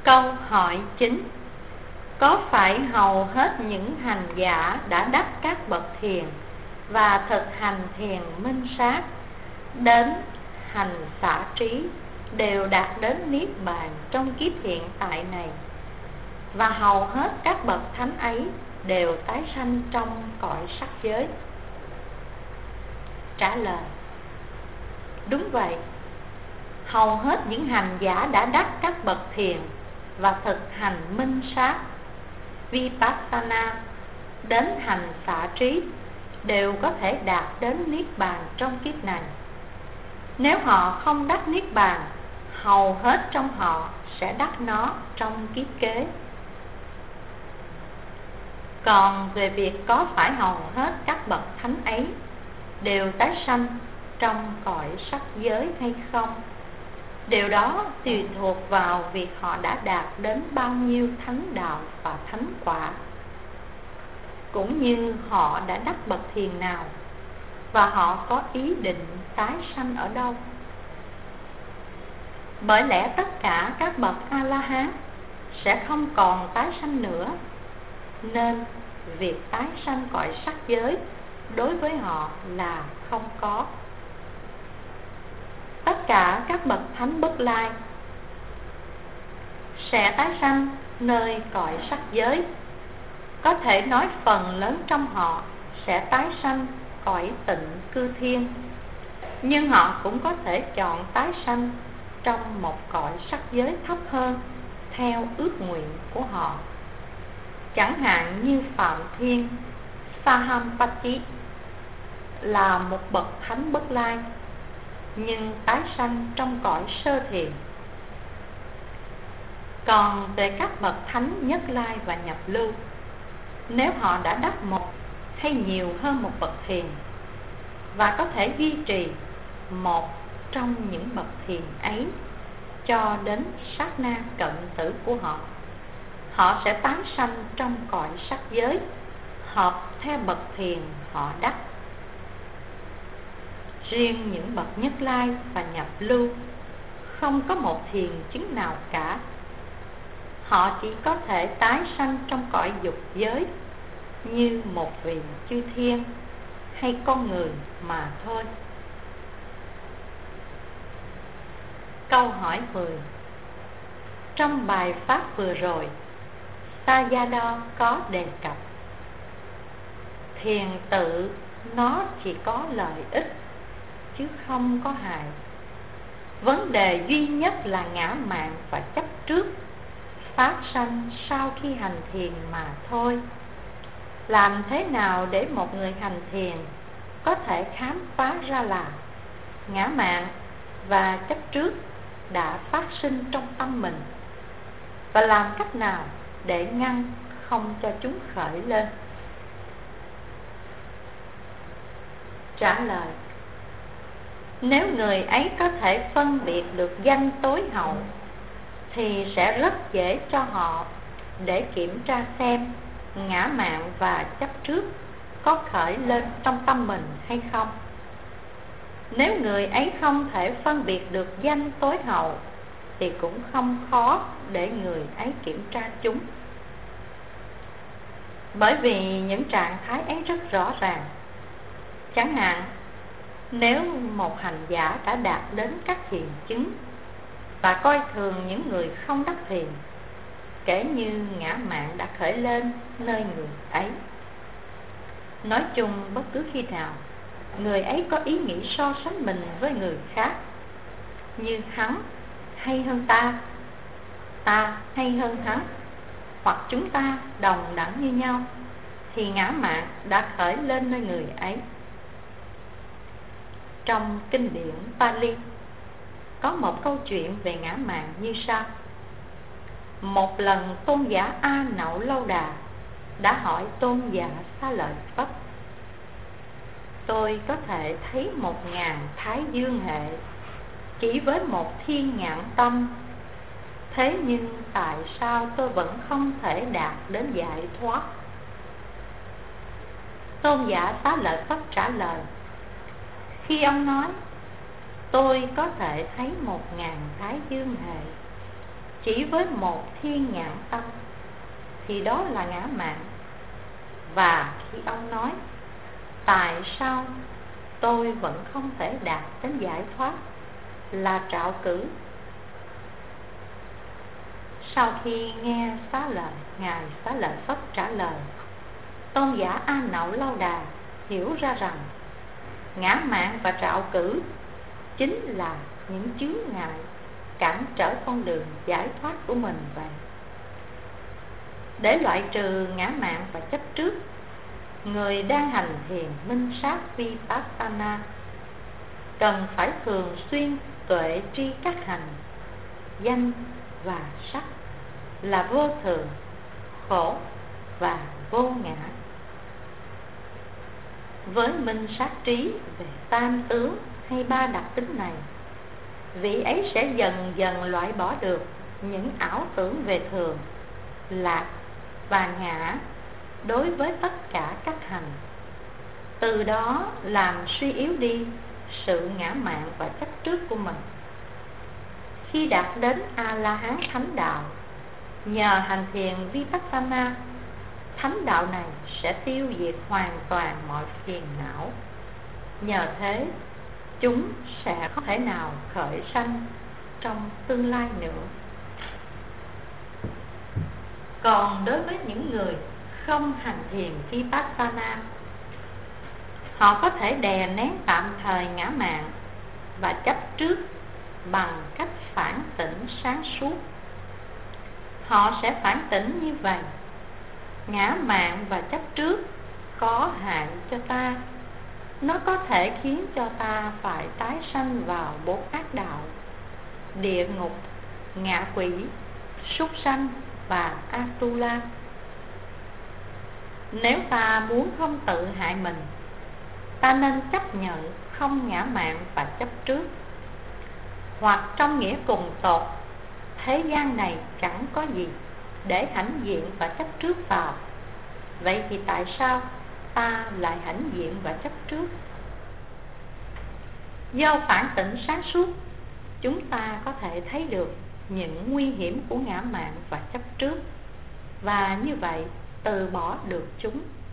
Câu hỏi 9. Có phải hầu hết những hành giả đã đắc các bậc thiền và thực hành thiền minh sát đến hành xả trí đều đạt đến niết bàn trong kiếp hiện tại này, và hầu hết các bậc thánh ấy đều tái sanh trong cõi sắc giới? Trả lời: đúng vậy. Hầu hết những hành giả đã đắc các bậc thiền và thực hành minh sát Vipassana đến hành xả trí đều có thể đạt đến niết bàn trong kiếp này. Nếu họ không đắc niết bàn, hầu hết trong họ sẽ đắc nó trong kiếp kế. Còn về việc có phải hầu hết các bậc thánh ấy đều tái sanh trong cõi sắc giới hay không, điều đó tùy thuộc vào việc họ đã đạt đến bao nhiêu thánh đạo và thánh quả, cũng như họ đã đắc bậc thiền nào và họ có ý định tái sanh ở đâu. Bởi lẽ tất cả các bậc A-la-hán sẽ không còn tái sanh nữa, nên việc tái sanh cõi sắc giới đối với họ là không có. Tất cả các bậc thánh Bất Lai sẽ tái sanh nơi cõi sắc giới. Có thể nói phần lớn trong họ sẽ tái sanh cõi tịnh cư thiên, nhưng họ cũng có thể chọn tái sanh trong một cõi sắc giới thấp hơn theo ước nguyện của họ. Chẳng hạn như Phạm Thiên Sahampati là một bậc thánh Bất Lai, nhưng tái sanh trong cõi sơ thiền. Còn về các bậc thánh Nhất Lai và Nhập Lưu, nếu họ đã đắc một hay nhiều hơn một bậc thiền và có thể duy trì một trong những bậc thiền ấy cho đến sát na cận tử của họ, họ sẽ tái sanh trong cõi sắc giới hợp theo bậc thiền họ đắc. Riêng những bậc Nhất Lai và Nhập Lưu không có một thiền chứng nào cả. Họ chỉ có thể tái sanh trong cõi dục giới như một vị chư thiên hay con người mà thôi. Câu hỏi 10. Trong bài pháp vừa rồi, Sayadaw có đề cập thiền tự nó chỉ có lợi ích chứ không có hại. Vấn đề duy nhất là ngã mạn và chấp trước phát sanh sau khi hành thiền mà thôi. Làm thế nào để một người hành thiền có thể khám phá ra là ngã mạn và chấp trước đã phát sinh trong tâm mình, và làm cách nào để ngăn không cho chúng khởi lên? Trả lời: nếu người ấy có thể phân biệt được danh tối hậu thì sẽ rất dễ cho họ để kiểm tra xem ngã mạn và chấp trước có khởi lên trong tâm mình hay không. Nếu người ấy không thể phân biệt được danh tối hậu thì cũng không khó để người ấy kiểm tra chúng, bởi vì những trạng thái ấy rất rõ ràng. Chẳng hạn, nếu một hành giả đã đạt đến các thiền chứng và coi thường những người không đắc thiền, kể như ngã mạn đã khởi lên nơi người ấy. Nói chung, bất cứ khi nào người ấy có ý nghĩ so sánh mình với người khác, như hắn hay hơn ta, ta hay hơn hắn, hoặc chúng ta đồng đẳng như nhau, thì ngã mạn đã khởi lên nơi người ấy. Trong kinh điển Pali có một câu chuyện về ngã mạn như sau. Một lần tôn giả A Nậu Lâu Đà đã hỏi tôn giả Xá Lợi Phất: tôi có thể thấy 1000 thái dương hệ chỉ với một thiên nhãn tâm, thế nhưng tại sao tôi vẫn không thể đạt đến giải thoát? Tôn giả Xá Lợi Phất trả lời: khi ông nói tôi có thể thấy 1000 thái dương hệ chỉ với một thiên nhãn tâm thì đó là ngã mạn. Và khi ông nói tại sao tôi vẫn không thể đạt đến giải thoát là trạo cử. Sau khi nghe Xá Lợi, Ngài Xá Lợi Phất trả lời, tôn giả A Nậu Lâu Đà hiểu ra rằng ngã mạn và trạo cử chính là những chướng ngại cản trở con đường giải thoát của mình vậy. Để loại trừ ngã mạn và chấp trước, người đang hành thiền minh sát Vipassana cần phải thường xuyên tuệ tri các hành danh và sắc là vô thường, khổ và vô ngã. Với minh sát trí về tam tướng hay ba đặc tính này, vị ấy sẽ dần dần loại bỏ được những ảo tưởng về thường, lạc và ngã đối với tất cả các hành, từ đó làm suy yếu đi sự ngã mạn và chấp trước của mình. Khi đạt đến A-la-hán thánh đạo, nhờ hành thiền Vipassana, thánh đạo này sẽ tiêu diệt hoàn toàn mọi phiền não. Nhờ thế, chúng sẽ không thể nào khởi sanh trong tương lai nữa. Còn đối với những người không hành thiền Vipassana, họ có thể đè nén tạm thời ngã mạn và chấp trước bằng cách phản tỉnh sáng suốt. Họ sẽ phản tỉnh như vậy: ngã mạn và chấp trước có hại cho ta. Nó có thể khiến cho ta phải tái sanh vào bốn ác đạo: địa ngục, ngạ quỷ, súc sanh và Atula. Nếu ta muốn không tự hại mình, ta nên chấp nhận không ngã mạn và chấp trước. Hoặc trong nghĩa cùng tột, thế gian này chẳng có gì để hãnh diện và chấp trước vào. Vậy thì tại sao ta lại hãnh diện và chấp trước? Do phản tỉnh sáng suốt, chúng ta có thể thấy được những nguy hiểm của ngã mạn và chấp trước, và như vậy từ bỏ được chúng.